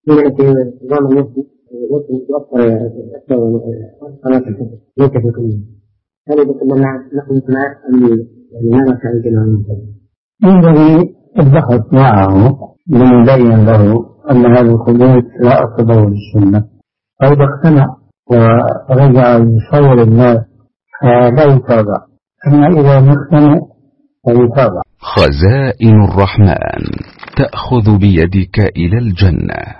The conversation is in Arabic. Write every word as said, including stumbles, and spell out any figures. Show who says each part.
Speaker 1: في نظام النفسي يتوفر قناة الحفظ ليس في كل هل يقول لنا نحن مع يعني ماذا سألتنا
Speaker 2: ينبغي البحث معه لنبين له أن هذا الخلود لا أصل له للسنة، فإذا اقتنع ورجع يصور الناس فلا يتابع، أما إذا مقتنع فيتابع.
Speaker 3: خزائن الرحمن تأخذ بيدك إلى الجنة.